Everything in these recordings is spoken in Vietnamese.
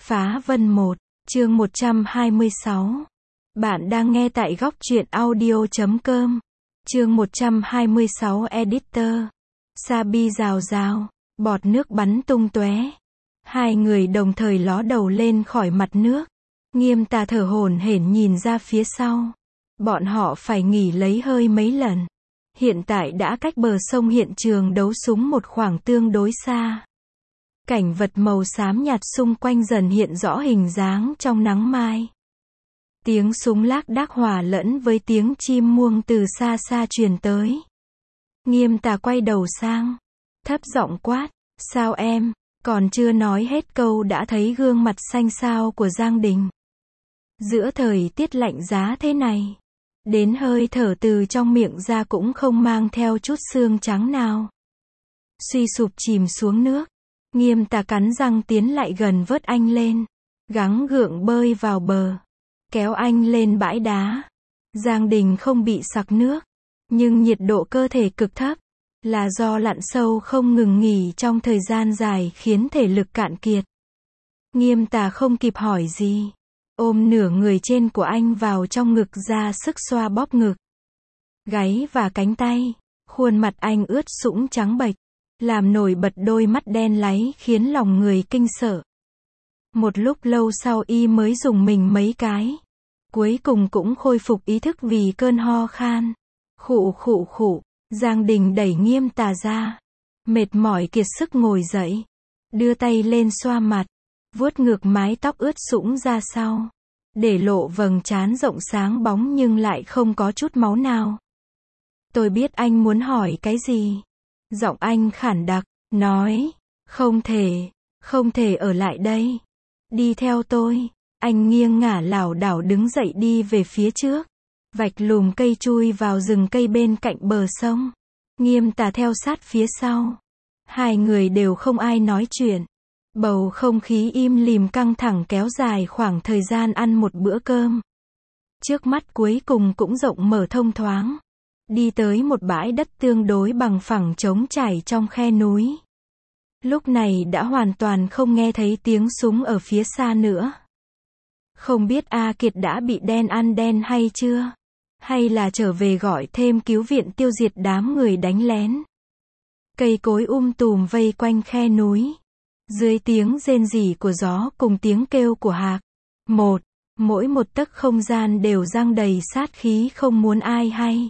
Phá Vân 1, chương 126. Bạn đang nghe tại góc truyện audio.com. Chương 126 Editor. Sabi rào rào, bọt nước bắn tung tóe. Hai người đồng thời ló đầu lên khỏi mặt nước. Nghiêm Tà thở hổn hển nhìn ra phía sau. Bọn họ phải nghỉ lấy hơi mấy lần. Hiện tại đã cách bờ sông hiện trường đấu súng một khoảng tương đối xa. Cảnh vật màu xám nhạt xung quanh dần hiện rõ hình dáng trong nắng mai. Tiếng súng lác đác hòa lẫn với tiếng chim muông từ xa xa truyền tới. Nghiêm Tà quay đầu sang, thấp giọng quát, sao em, còn chưa nói hết câu đã thấy gương mặt xanh xao của Giang Đình. Giữa thời tiết lạnh giá thế này, đến hơi thở từ trong miệng ra cũng không mang theo chút xương trắng nào. Suy sụp chìm xuống nước. Nghiêm Tà cắn răng tiến lại gần vớt anh lên, gắng gượng bơi vào bờ, kéo anh lên bãi đá. Giang Đình không bị sặc nước, nhưng nhiệt độ cơ thể cực thấp, là do lặn sâu không ngừng nghỉ trong thời gian dài khiến thể lực cạn kiệt. Nghiêm Tà không kịp hỏi gì, ôm nửa người trên của anh vào trong ngực ra sức xoa bóp ngực, gáy và cánh tay. Khuôn mặt anh ướt sũng trắng bệch, làm nổi bật đôi mắt đen láy khiến lòng người kinh sợ. Một lúc lâu sau y mới dùng mình mấy cái. Cuối cùng cũng khôi phục ý thức vì cơn ho khan. Khụ khụ khụ, Giang Đình đẩy Nghiêm Tà ra. Mệt mỏi kiệt sức ngồi dậy. Đưa tay lên xoa mặt, vuốt ngược mái tóc ướt sũng ra sau. Để lộ vầng trán rộng sáng bóng nhưng lại không có chút máu nào. Tôi biết anh muốn hỏi cái gì. Giọng anh khản đặc, nói, không thể ở lại đây. Đi theo tôi. Anh nghiêng ngả lảo đảo đứng dậy đi về phía trước. Vạch lùm cây chui vào rừng cây bên cạnh bờ sông. Nghiêm Tà theo sát phía sau. Hai người đều không ai nói chuyện. Bầu không khí im lìm căng thẳng kéo dài khoảng thời gian ăn một bữa cơm. Trước mắt cuối cùng cũng rộng mở thông thoáng. Đi tới một bãi đất tương đối bằng phẳng trống trải trong khe núi. Lúc này đã hoàn toàn không nghe thấy tiếng súng ở phía xa nữa. Không biết A Kiệt đã bị đen ăn đen hay chưa? Hay là trở về gọi thêm cứu viện tiêu diệt đám người đánh lén? Cây cối tùm vây quanh khe núi. Dưới tiếng rên rỉ của gió cùng tiếng kêu của hạc. Mỗi một tấc không gian đều giăng đầy sát khí không muốn ai hay.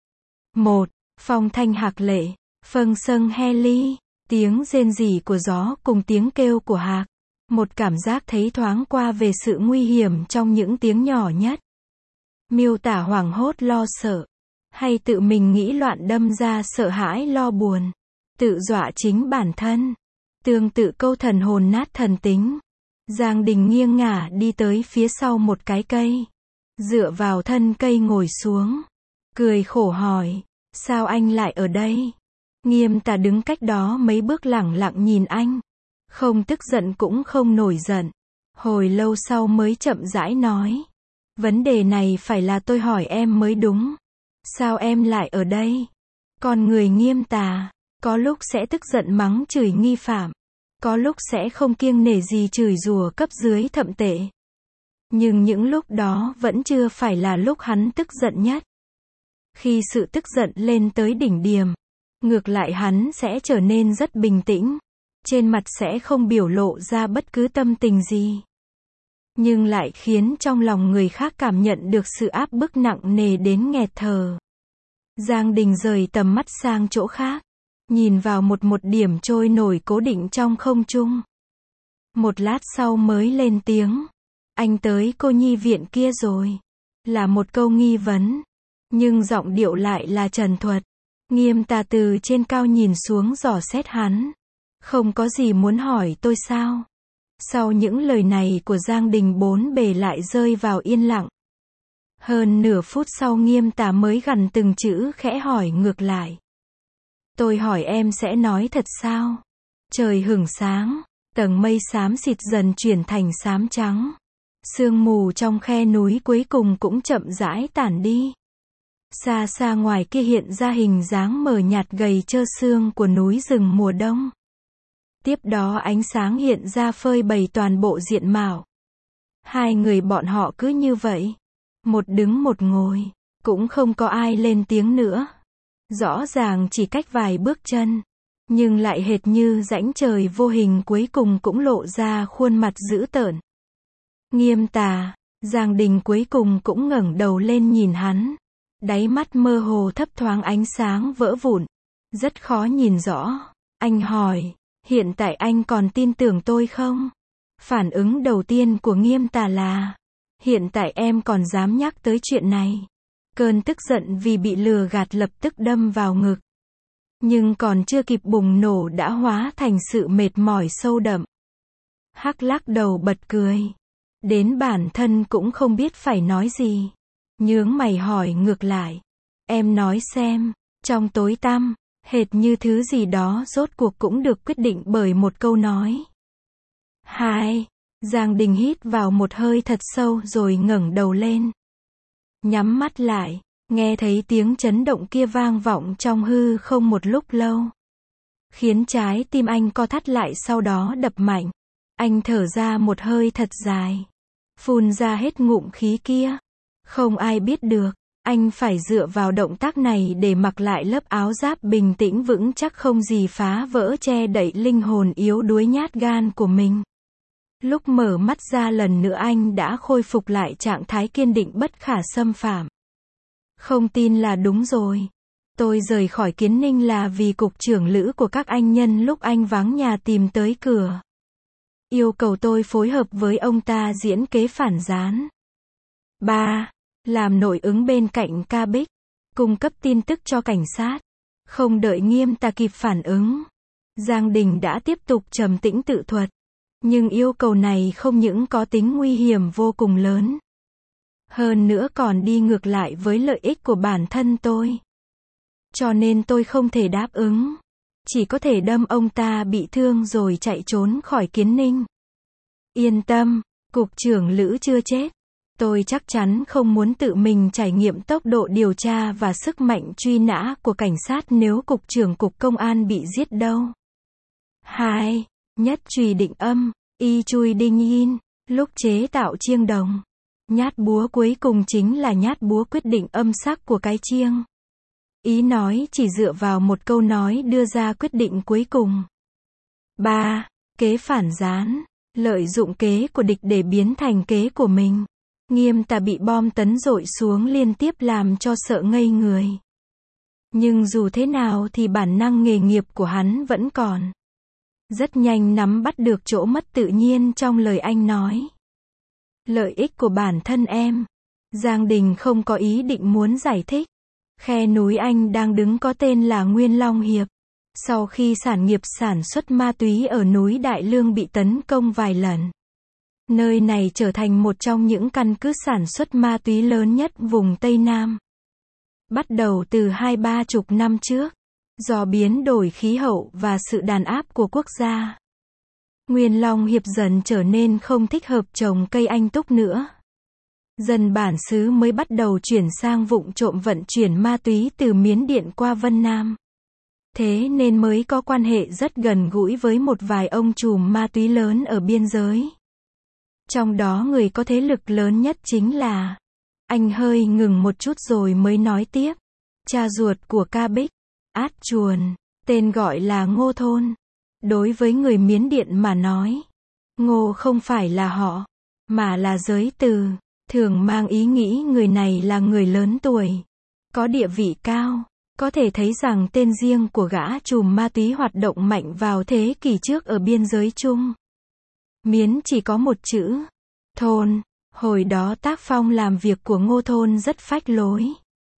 Phong thanh hạc lệ, phâng sâng he ly, tiếng rên rỉ của gió cùng tiếng kêu của hạc. Một cảm giác thấy thoáng qua về sự nguy hiểm trong những tiếng nhỏ nhất. Miêu tả hoảng hốt lo sợ, hay tự mình nghĩ loạn đâm ra sợ hãi lo buồn, tự dọa chính bản thân. Tương tự câu thần hồn nát thần tính. Giang Đình nghiêng ngả đi tới phía sau một cái cây, dựa vào thân cây ngồi xuống, cười khổ hỏi, sao anh lại ở đây? Nghiêm Tà đứng cách đó mấy bước lẳng lặng nhìn anh, không tức giận cũng không nổi giận. Hồi lâu sau mới chậm rãi nói, vấn đề này phải là tôi hỏi em mới đúng. Sao em lại ở đây? Con người Nghiêm Tà, có lúc sẽ tức giận mắng chửi nghi phạm, có lúc sẽ không kiêng nể gì chửi rủa cấp dưới thậm tệ. Nhưng những lúc đó vẫn chưa phải là lúc hắn tức giận nhất. Khi sự tức giận lên tới đỉnh điểm, ngược lại hắn sẽ trở nên rất bình tĩnh, trên mặt sẽ không biểu lộ ra bất cứ tâm tình gì. Nhưng lại khiến trong lòng người khác cảm nhận được sự áp bức nặng nề đến nghẹt thở. Giang Đình rời tầm mắt sang chỗ khác, nhìn vào một điểm trôi nổi cố định trong không trung. Một lát sau mới lên tiếng, anh tới cô nhi viện kia rồi. Là một câu nghi vấn, nhưng giọng điệu lại là trần thuật. Nghiêm Tà từ trên cao nhìn xuống dò xét hắn. Không có gì muốn hỏi tôi sao? Sau những lời này của Giang Đình bốn bề lại rơi vào yên lặng. Hơn nửa phút sau Nghiêm Tà mới gằn từng chữ khẽ hỏi ngược lại. Tôi hỏi em sẽ nói thật sao? Trời hửng sáng, tầng mây xám xịt dần chuyển thành xám trắng. Sương mù trong khe núi cuối cùng cũng chậm rãi tản đi. Xa xa ngoài kia hiện ra hình dáng mờ nhạt gầy trơ xương của núi rừng mùa đông. Tiếp đó ánh sáng hiện ra phơi bày toàn bộ diện mạo. Hai người bọn họ cứ như vậy. Một đứng một ngồi. Cũng không có ai lên tiếng nữa. Rõ ràng chỉ cách vài bước chân. Nhưng lại hệt như rãnh trời vô hình cuối cùng cũng lộ ra khuôn mặt dữ tợn. Nghiêm Tà, Giang Đình cuối cùng cũng ngẩng đầu lên nhìn hắn. Đáy mắt mơ hồ thấp thoáng ánh sáng vỡ vụn. Rất khó nhìn rõ. Anh hỏi, hiện tại anh còn tin tưởng tôi không? Phản ứng đầu tiên của Nghiêm Tà là, hiện tại em còn dám nhắc tới chuyện này. Cơn tức giận vì bị lừa gạt lập tức đâm vào ngực. Nhưng còn chưa kịp bùng nổ đã hóa thành sự mệt mỏi sâu đậm. Hắc lắc đầu bật cười. Đến bản thân cũng không biết phải nói gì. Nhướng mày hỏi ngược lại. Em nói xem, trong tối tăm, hệt như thứ gì đó rốt cuộc cũng được quyết định bởi một câu nói. Hai, Giang Đình hít vào một hơi thật sâu rồi ngẩng đầu lên. Nhắm mắt lại, nghe thấy tiếng chấn động kia vang vọng trong hư không một lúc lâu. Khiến trái tim anh co thắt lại sau đó đập mạnh. Anh thở ra một hơi thật dài. Phun ra hết ngụm khí kia. Không ai biết được, anh phải dựa vào động tác này để mặc lại lớp áo giáp bình tĩnh vững chắc không gì phá vỡ che đậy linh hồn yếu đuối nhát gan của mình. Lúc mở mắt ra lần nữa anh đã khôi phục lại trạng thái kiên định bất khả xâm phạm. Không tin là đúng rồi. Tôi rời khỏi Kiến Ninh là vì cục trưởng lữ của các anh nhân lúc anh vắng nhà tìm tới cửa. Yêu cầu tôi phối hợp với ông ta diễn kế phản gián. 3. Làm nội ứng bên cạnh Ca Bích. Cung cấp tin tức cho cảnh sát. Không đợi Nghiêm Tà kịp phản ứng. Giang Đình đã tiếp tục trầm tĩnh tự thuật. Nhưng yêu cầu này không những có tính nguy hiểm vô cùng lớn. Hơn nữa còn đi ngược lại với lợi ích của bản thân tôi. Cho nên tôi không thể đáp ứng. Chỉ có thể đâm ông ta bị thương rồi chạy trốn khỏi Kiến Ninh. Yên tâm, cục trưởng Lữ chưa chết. Tôi chắc chắn không muốn tự mình trải nghiệm tốc độ điều tra và sức mạnh truy nã của cảnh sát nếu cục trưởng cục công an bị giết đâu. 2. Nhất chùy định âm, y chui đinh yin, lúc chế tạo chiêng đồng. Nhát búa cuối cùng chính là nhát búa quyết định âm sắc của cái chiêng. Ý nói chỉ dựa vào một câu nói đưa ra quyết định cuối cùng. 3. Kế phản gián, lợi dụng kế của địch để biến thành kế của mình. Nghiêm Tà bị bom tấn dội xuống liên tiếp làm cho sợ ngây người. Nhưng dù thế nào thì bản năng nghề nghiệp của hắn vẫn còn. Rất nhanh nắm bắt được chỗ mất tự nhiên trong lời anh nói. Lợi ích của bản thân em. Giang Đình không có ý định muốn giải thích. Khe núi anh đang đứng có tên là Nguyên Long Hiệp. Sau khi sản nghiệp sản xuất ma túy ở núi Đại Lương bị tấn công vài lần. Nơi này trở thành một trong những căn cứ sản xuất ma túy lớn nhất vùng Tây Nam. Bắt đầu từ 20-30 năm trước, do biến đổi khí hậu và sự đàn áp của quốc gia, Nguyên Long Hiệp dần trở nên không thích hợp trồng cây anh túc nữa. Dân bản xứ mới bắt đầu chuyển sang vụng trộm vận chuyển ma túy từ Miến Điện qua Vân Nam. Thế nên mới có quan hệ rất gần gũi với một vài ông trùm ma túy lớn ở biên giới. Trong đó người có thế lực lớn nhất chính là... Anh hơi ngừng một chút rồi mới nói tiếp. Cha ruột của Ca Bích, Át Chuồn, tên gọi là Ngô Thôn. Đối với người Miến Điện mà nói, Ngô không phải là họ, mà là giới từ, thường mang ý nghĩ người này là người lớn tuổi, có địa vị cao. Có thể thấy rằng tên riêng của gã trùm ma túy hoạt động mạnh vào thế kỷ trước ở biên giới Trung Miến chỉ có một chữ, Thôn. Hồi đó tác phong làm việc của Ngô Thôn rất phách lối.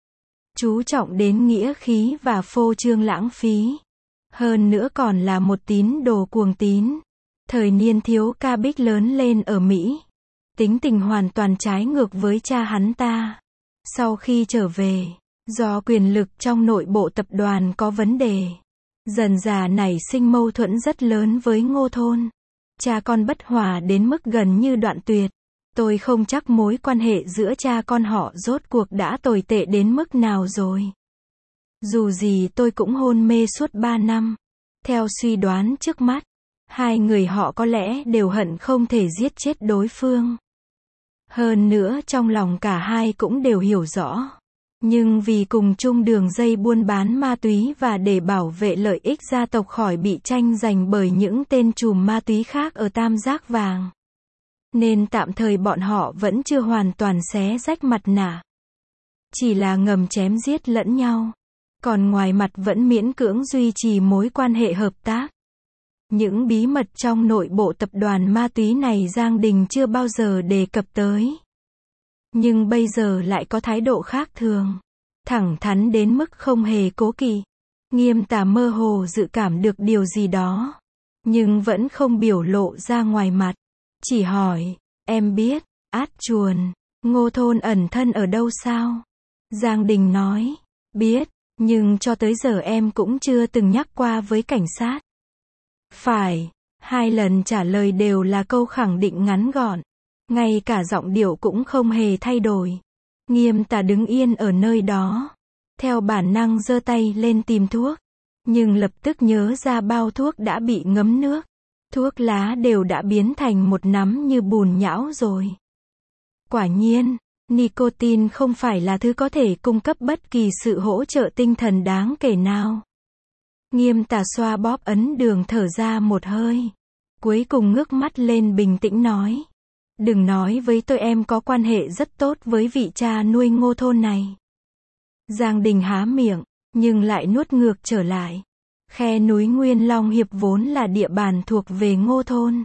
Chú trọng đến nghĩa khí và phô trương lãng phí. Hơn nữa còn là một tín đồ cuồng tín. Thời niên thiếu Ca Bích lớn lên ở Mỹ. Tính tình hoàn toàn trái ngược với cha hắn ta. Sau khi trở về, do quyền lực trong nội bộ tập đoàn có vấn đề, dần dà nảy sinh mâu thuẫn rất lớn với Ngô Thôn. Cha con bất hòa đến mức gần như đoạn tuyệt. Tôi không chắc mối quan hệ giữa cha con họ rốt cuộc đã tồi tệ đến mức nào rồi. Dù gì tôi cũng hôn mê suốt 3 năm. Theo suy đoán trước mắt, Hai người họ có lẽ đều hận không thể giết chết đối phương. Hơn nữa trong lòng cả hai cũng đều hiểu rõ. Nhưng vì cùng chung đường dây buôn bán ma túy và để bảo vệ lợi ích gia tộc khỏi bị tranh giành bởi những tên trùm ma túy khác ở Tam Giác Vàng, nên tạm thời bọn họ vẫn chưa hoàn toàn xé rách mặt nạ. Chỉ là ngầm chém giết lẫn nhau. Còn ngoài mặt vẫn miễn cưỡng duy trì mối quan hệ hợp tác. Những bí mật trong nội bộ tập đoàn ma túy này Giang Đình chưa bao giờ đề cập tới. Nhưng bây giờ lại có thái độ khác thường. Thẳng thắn đến mức không hề cố kỵ. Nghiêm Tà mơ hồ dự cảm được điều gì đó. Nhưng vẫn không biểu lộ ra ngoài mặt. Chỉ hỏi, em biết, Át Chuồn, Ngô Thôn ẩn thân ở đâu sao? Giang Đình nói, biết, nhưng cho tới giờ em cũng chưa từng nhắc qua với cảnh sát. Phải, hai lần trả lời đều là câu khẳng định ngắn gọn. Ngay cả giọng điệu cũng không hề thay đổi. Nghiêm Tà đứng yên ở nơi đó. Theo bản năng giơ tay lên tìm thuốc. Nhưng lập tức nhớ ra bao thuốc đã bị ngấm nước. Thuốc lá đều đã biến thành một nắm như bùn nhão rồi. Quả nhiên, nicotine không phải là thứ có thể cung cấp bất kỳ sự hỗ trợ tinh thần đáng kể nào. Nghiêm Tà xoa bóp ấn đường thở ra một hơi. Cuối cùng ngước mắt lên bình tĩnh nói. Đừng nói với tôi em có quan hệ rất tốt với vị cha nuôi Ngô Thôn này. Giang Đình há miệng, nhưng lại nuốt ngược trở lại. Khe núi Nguyên Long Hiệp vốn là địa bàn thuộc về Ngô Thôn.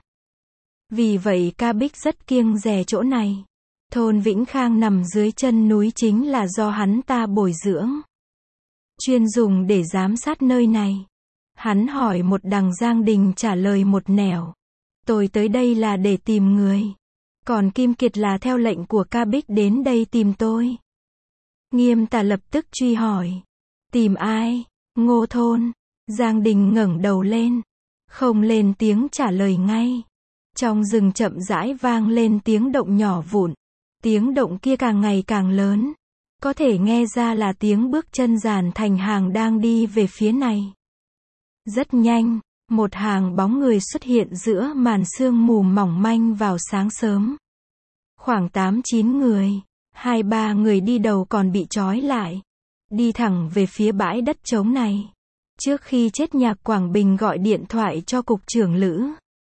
Vì vậy Ca Bích rất kiêng dè chỗ này. Thôn Vĩnh Khang nằm dưới chân núi chính là do hắn ta bồi dưỡng. Chuyên dùng để giám sát nơi này. Hắn hỏi một đằng, Giang Đình trả lời một nẻo. Tôi tới đây là để tìm người. Còn Kim Kiệt là theo lệnh của Ca Bích đến đây tìm tôi. Nghiêm Tà lập tức truy hỏi. Tìm ai? Ngô Thôn. Giang Đình ngẩng đầu lên. Không lên tiếng trả lời ngay. Trong rừng chậm rãi vang lên tiếng động nhỏ vụn. Tiếng động kia càng ngày càng lớn. Có thể nghe ra là tiếng bước chân dàn thành hàng đang đi về phía này. Rất nhanh, một hàng bóng người xuất hiện giữa màn sương mù mỏng manh vào sáng sớm. Khoảng 8-9 người, 2-3 người đi đầu còn bị trói lại. Đi thẳng về phía bãi đất trống này. Trước khi chết Nhạc Quảng Bình gọi điện thoại cho cục trưởng Lữ.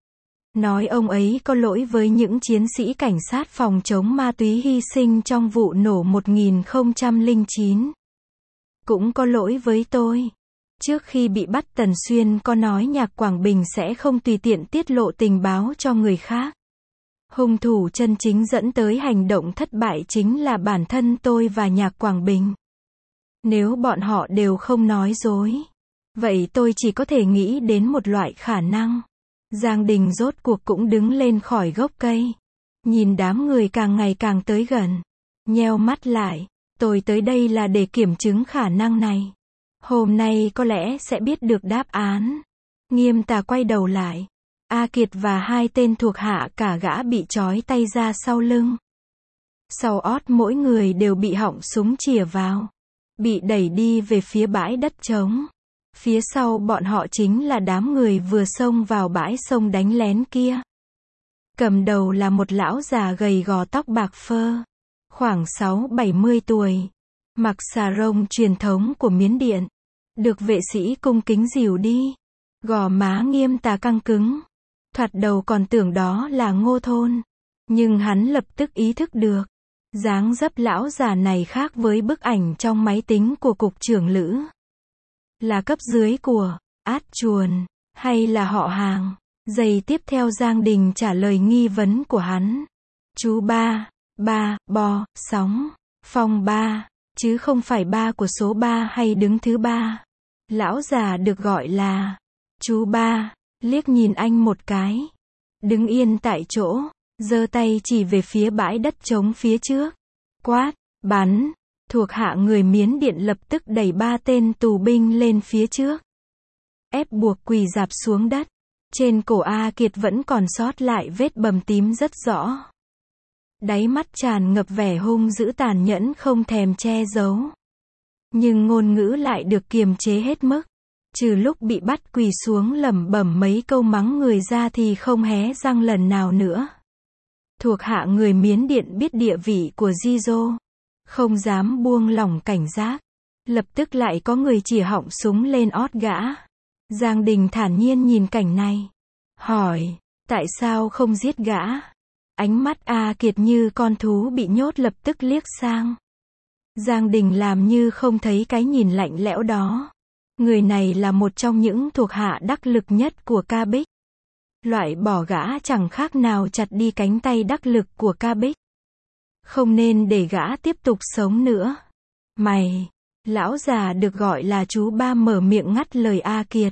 Nói ông ấy có lỗi với những chiến sĩ cảnh sát phòng chống ma túy hy sinh trong vụ nổ 1009. Cũng có lỗi với tôi. Trước khi bị bắt Tần Xuyên có nói Nhạc Quảng Bình sẽ không tùy tiện tiết lộ tình báo cho người khác. Hung thủ chân chính dẫn tới hành động thất bại chính là bản thân tôi và Nhạc Quảng Bình. Nếu bọn họ đều không nói dối, vậy tôi chỉ có thể nghĩ đến một loại khả năng. Giang Đình rốt cuộc cũng đứng lên khỏi gốc cây. Nhìn đám người càng ngày càng tới gần. Nheo mắt lại. Tôi tới đây là để kiểm chứng khả năng này. Hôm nay có lẽ sẽ biết được đáp án. Nghiêm Tà quay đầu lại. A Kiệt và hai tên thuộc hạ cả gã bị trói tay ra sau lưng. Sau ót mỗi người đều bị họng súng chĩa vào. Bị đẩy đi về phía bãi đất trống. Phía sau bọn họ chính là đám người vừa xông vào bãi sông đánh lén kia. Cầm đầu là một lão già gầy gò tóc bạc phơ. Khoảng 6-70 tuổi. Mặc xà rông truyền thống của Miến Điện. Được vệ sĩ cung kính dìu đi. Gò má Nghiêm Tà căng cứng. Thoạt đầu còn tưởng đó là Ngô Thôn. Nhưng hắn lập tức ý thức được. Dáng dấp lão già này khác với bức ảnh trong máy tính của cục trưởng Lữ. Là cấp dưới của Át Chuồn, hay là họ hàng? Giây tiếp theo Giang Đình trả lời nghi vấn của hắn. Chú ba, bò, sóng, phong 3, chứ không phải ba của số 3 hay đứng thứ 3. Lão già được gọi là chú ba, liếc nhìn anh một cái. Đứng yên tại chỗ, giơ tay chỉ về phía bãi đất trống phía trước. Quát, bắn. Thuộc hạ người Miến Điện lập tức đẩy 3 tên tù binh lên phía trước. Ép buộc quỳ rạp xuống đất. Trên cổ A Kiệt vẫn còn sót lại vết bầm tím rất rõ. Đáy mắt tràn ngập vẻ hung dữ tàn nhẫn không thèm che giấu. Nhưng ngôn ngữ lại được kiềm chế hết mức. Trừ lúc bị bắt quỳ xuống lẩm bẩm mấy câu mắng người ra thì không hé răng lần nào nữa. Thuộc hạ người Miến Điện biết địa vị của Jizô, không dám buông lỏng cảnh giác. Lập tức lại có người chĩa họng súng lên ót gã. Giang Đình thản nhiên nhìn cảnh này, hỏi, tại sao không giết gã? Ánh mắt A Kiệt như con thú bị nhốt lập tức liếc sang. Giang Đình làm như không thấy cái nhìn lạnh lẽo đó. Người này là một trong những thuộc hạ đắc lực nhất của Ca Bích. Loại bỏ gã chẳng khác nào chặt đi cánh tay đắc lực của Ca Bích. Không nên để gã tiếp tục sống nữa. Mày, lão già được gọi là chú Ba mở miệng ngắt lời A Kiệt.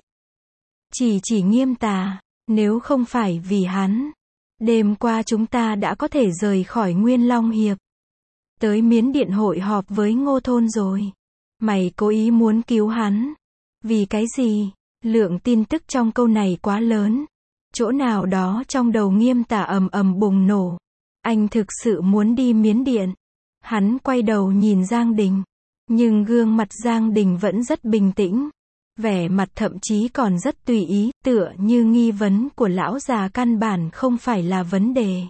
Chỉ Nghiêm Tà, nếu không phải vì hắn, đêm qua chúng ta đã có thể rời khỏi Nguyên Long Hiệp. Tới Miến Điện hội họp với Ngô Thôn rồi. Mày cố ý muốn cứu hắn. Vì cái gì? Lượng tin tức trong câu này quá lớn. Chỗ nào đó trong đầu Nghiêm Tà ầm ầm bùng nổ. Anh thực sự muốn đi Miến Điện. Hắn quay đầu nhìn Giang Đình. Nhưng gương mặt Giang Đình vẫn rất bình tĩnh. Vẻ mặt thậm chí còn rất tùy ý, tựa như nghi vấn của lão già căn bản không phải là vấn đề.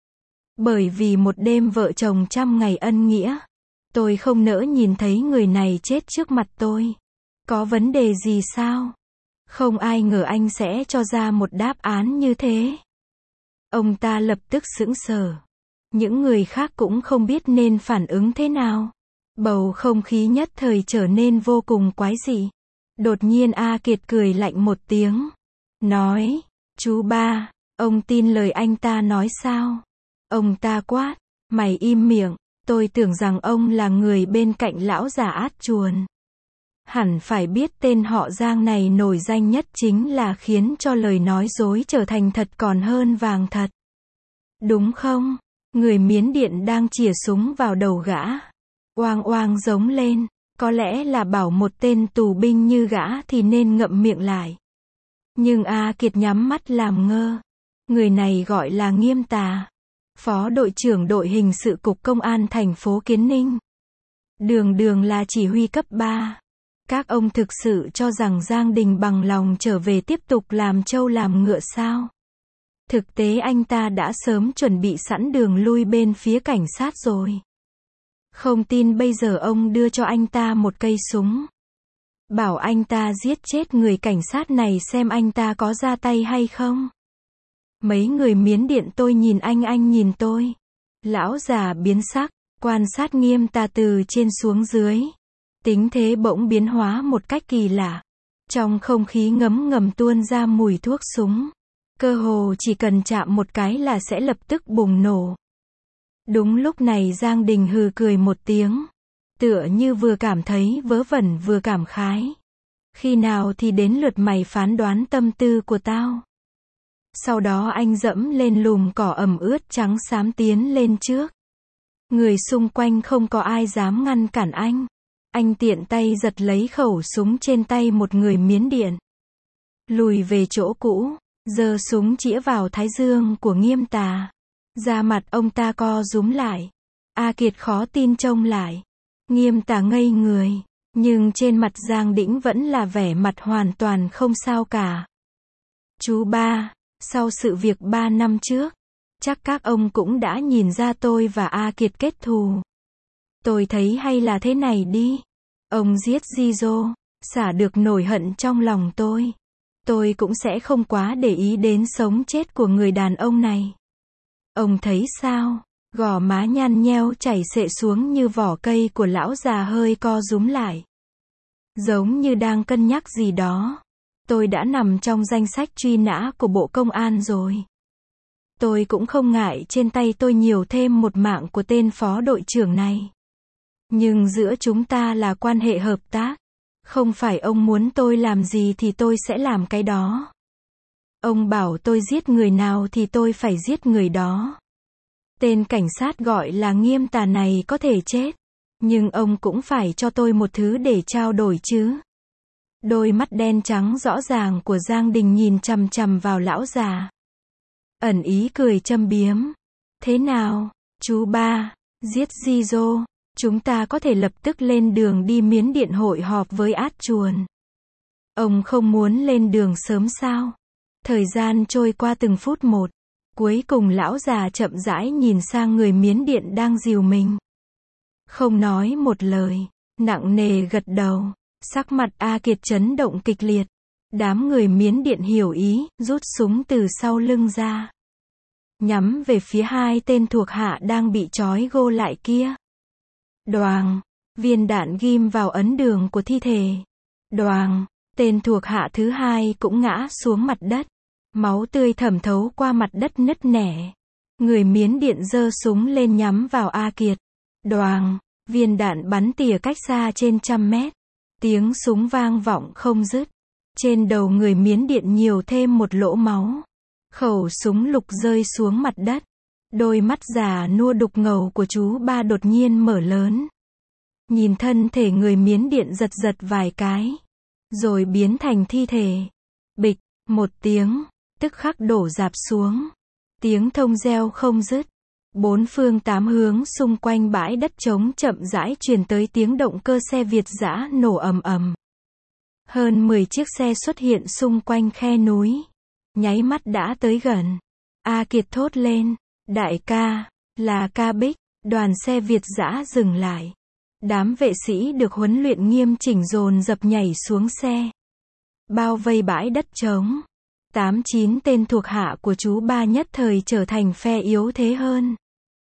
Bởi vì một đêm vợ chồng 100 ngày ân nghĩa, tôi không nỡ nhìn thấy người này chết trước mặt tôi. Có vấn đề gì sao? Không ai ngờ anh sẽ cho ra một đáp án như thế. Ông ta lập tức sững sờ. Những người khác cũng không biết nên phản ứng thế nào. Bầu không khí nhất thời trở nên vô cùng quái dị. Đột nhiên A Kiệt cười lạnh một tiếng. Nói, chú Ba, ông tin lời anh ta nói sao? Ông ta quát, mày im miệng, tôi tưởng rằng ông là người bên cạnh lão già át chuồn. Hẳn phải biết tên họ Giang này nổi danh nhất chính là khiến cho lời nói dối trở thành thật còn hơn vàng thật. Đúng không? Người Miến Điện đang chĩa súng vào đầu gã. Oang oang giống lên, có lẽ là bảo một tên tù binh như gã thì nên ngậm miệng lại. Nhưng A Kiệt nhắm mắt làm ngơ. Người này gọi là Nghiêm Tà, Phó đội trưởng đội hình sự cục công an thành phố Kiến Ninh. Đường là chỉ huy cấp 3. Các ông thực sự cho rằng Giang Đình bằng lòng trở về tiếp tục làm trâu làm ngựa sao? Thực tế anh ta đã sớm chuẩn bị sẵn đường lui bên phía cảnh sát rồi. Không tin bây giờ ông đưa cho anh ta một cây súng. Bảo anh ta giết chết người cảnh sát này xem anh ta có ra tay hay không. Mấy người Miến Điện tôi nhìn anh nhìn tôi. Lão già biến sắc, quan sát Nghiêm Tà từ trên xuống dưới. Tính thế bỗng biến hóa một cách kỳ lạ. Trong không khí ngấm ngầm tuôn ra mùi thuốc súng. Cơ hồ chỉ cần chạm một cái là sẽ lập tức bùng nổ. Đúng lúc này Giang Đình hừ cười một tiếng. Tựa như vừa cảm thấy vớ vẩn vừa cảm khái. Khi nào thì đến lượt mày phán đoán tâm tư của tao. Sau đó anh dẫm lên lùm cỏ ẩm ướt trắng xám tiến lên trước. Người xung quanh không có ai dám ngăn cản anh. Anh tiện tay giật lấy khẩu súng trên tay một người Miến Điện. Lùi về chỗ cũ, giơ súng chĩa vào thái dương của Nghiêm Tà. Da mặt ông ta co rúm lại. A Kiệt khó tin trông lại. Nghiêm Tà ngây người, nhưng trên mặt Giang Đĩnh vẫn là vẻ mặt hoàn toàn không sao cả. Chú Ba, sau sự việc 3 năm trước, chắc các ông cũng đã nhìn ra tôi và A Kiệt kết thù. Tôi thấy hay là thế này đi. Ông giết Jizô, xả được nổi hận trong lòng tôi. Tôi cũng sẽ không quá để ý đến sống chết của người đàn ông này. Ông thấy sao? Gò má nhăn nheo chảy xệ xuống như vỏ cây của lão già hơi co rúm lại. Giống như đang cân nhắc gì đó. Tôi đã nằm trong danh sách truy nã của Bộ Công an rồi. Tôi cũng không ngại trên tay tôi nhiều thêm một mạng của tên phó đội trưởng này. Nhưng giữa chúng ta là quan hệ hợp tác. Không phải ông muốn tôi làm gì thì tôi sẽ làm cái đó. Ông bảo tôi giết người nào thì tôi phải giết người đó. Tên cảnh sát gọi là Nghiêm Tà này có thể chết. Nhưng ông cũng phải cho tôi một thứ để trao đổi chứ. Đôi mắt đen trắng rõ ràng của Giang Đình nhìn chằm chằm vào lão già. Ẩn ý cười châm biếm. Thế nào, chú Ba, giết Jizô, chúng ta có thể lập tức lên đường đi Miến Điện hội họp với át chuồn. Ông không muốn lên đường sớm sao? Thời gian trôi qua từng phút một. Cuối cùng lão già chậm rãi nhìn sang người Miến Điện đang dìu mình. Không nói một lời, nặng nề gật đầu. Sắc mặt A Kiệt chấn động kịch liệt. Đám người Miến Điện hiểu ý, rút súng từ sau lưng ra. Nhắm về phía hai tên thuộc hạ đang bị trói gô lại kia. Đoàng, viên đạn ghim vào ấn đường của thi thể. Đoàng, tên thuộc hạ thứ hai cũng ngã xuống mặt đất. Máu tươi thẩm thấu qua mặt đất nứt nẻ. Người Miến Điện giơ súng lên nhắm vào A Kiệt. Đoàng, viên đạn bắn tỉa cách xa trên 100 mét. Tiếng súng vang vọng không dứt. Trên đầu người Miến Điện nhiều thêm một lỗ máu. Khẩu súng lục rơi xuống mặt đất. Đôi mắt già nua đục ngầu của chú ba đột nhiên mở lớn. Nhìn thân thể người Miến Điện giật giật vài cái. Rồi biến thành thi thể. Bịch, một tiếng, tức khắc đổ rạp xuống. Tiếng thông reo không dứt. Bốn phương tám hướng xung quanh bãi đất trống chậm rãi truyền tới tiếng động cơ xe Việt dã nổ ầm ầm. Hơn 10 chiếc xe xuất hiện xung quanh khe núi. Nháy mắt đã tới gần. A Kiệt thốt lên. Đại ca, là ca Bích. Đoàn xe Việt dã dừng lại. Đám vệ sĩ được huấn luyện nghiêm chỉnh dồn dập nhảy xuống xe. Bao vây bãi đất trống. 8-9 tên thuộc hạ của chú ba nhất thời trở thành phe yếu thế hơn.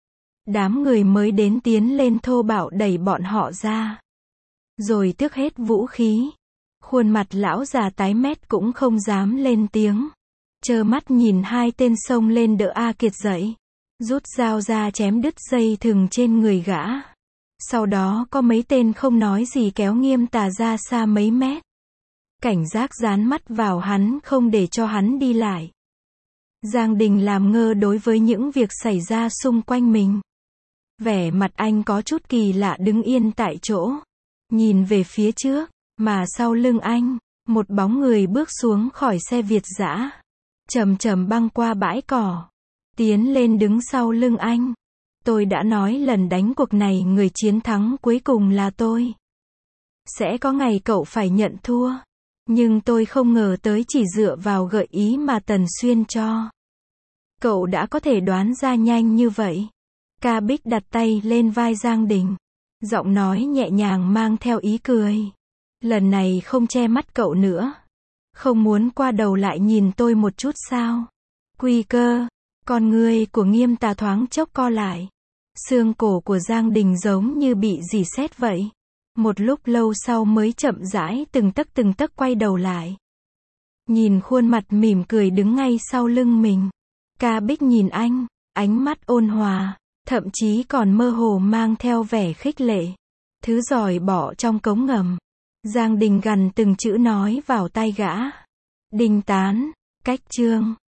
Đám người mới đến tiến lên thô bạo đẩy bọn họ ra. Rồi tước hết vũ khí. Khuôn mặt lão già tái mét cũng không dám lên tiếng. Trơ mắt nhìn hai tên xông lên đỡ A Kiệt dậy. Rút dao ra chém đứt dây thừng trên người gã. Sau đó có mấy tên không nói gì kéo Nghiêm Tà ra xa mấy mét. Cảnh giác dán mắt vào hắn không để cho hắn đi lại. Giang Đình làm ngơ đối với những việc xảy ra xung quanh mình. Vẻ mặt anh có chút kỳ lạ đứng yên tại chỗ. Nhìn về phía trước, mà sau lưng anh, một bóng người bước xuống khỏi xe Việt dã. Chậm chậm băng qua bãi cỏ. Tiến lên đứng sau lưng anh. Tôi đã nói lần đánh cuộc này người chiến thắng cuối cùng là tôi. Sẽ có ngày cậu phải nhận thua. Nhưng tôi không ngờ tới chỉ dựa vào gợi ý mà Tần Xuyên cho. Cậu đã có thể đoán ra nhanh như vậy. Ca Bích đặt tay lên vai Giang Đình. Giọng nói nhẹ nhàng mang theo ý cười. Lần này không che mắt cậu nữa. Không muốn qua đầu lại nhìn tôi một chút sao? Quy Cơ. Con người của Nghiêm Tà thoáng chốc co lại. Xương cổ của Giang Đình giống như bị rỉ sét vậy. Một lúc lâu sau mới chậm rãi từng tấc quay đầu lại. Nhìn khuôn mặt mỉm cười đứng ngay sau lưng mình. Ca Bích nhìn anh, ánh mắt ôn hòa, thậm chí còn mơ hồ mang theo vẻ khích lệ. Thứ giỏi bỏ trong cống ngầm. Giang Đình gằn từng chữ nói vào tai gã. Đình Tán, cách chương.